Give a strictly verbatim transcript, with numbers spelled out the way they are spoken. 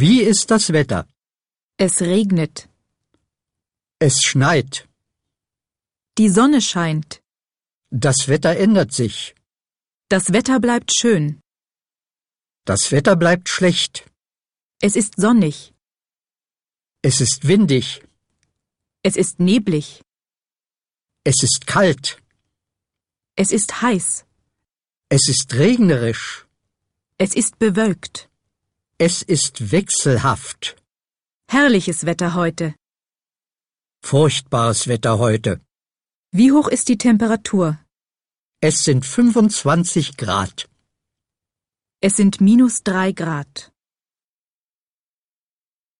Wie ist das Wetter? Es regnet. Es schneit. Die Sonne scheint. Das Wetter ändert sich. Das Wetter bleibt schön. Das Wetter bleibt schlecht. Es ist sonnig. Es ist windig. Es ist neblig. Es ist kalt. Es ist heiß. Es ist regnerisch. Es ist bewölkt. Es ist wechselhaft. Herrliches Wetter heute. Furchtbares Wetter heute. Wie hoch ist die Temperatur? Es sind fünfundzwanzig Grad. Es sind minus drei Grad.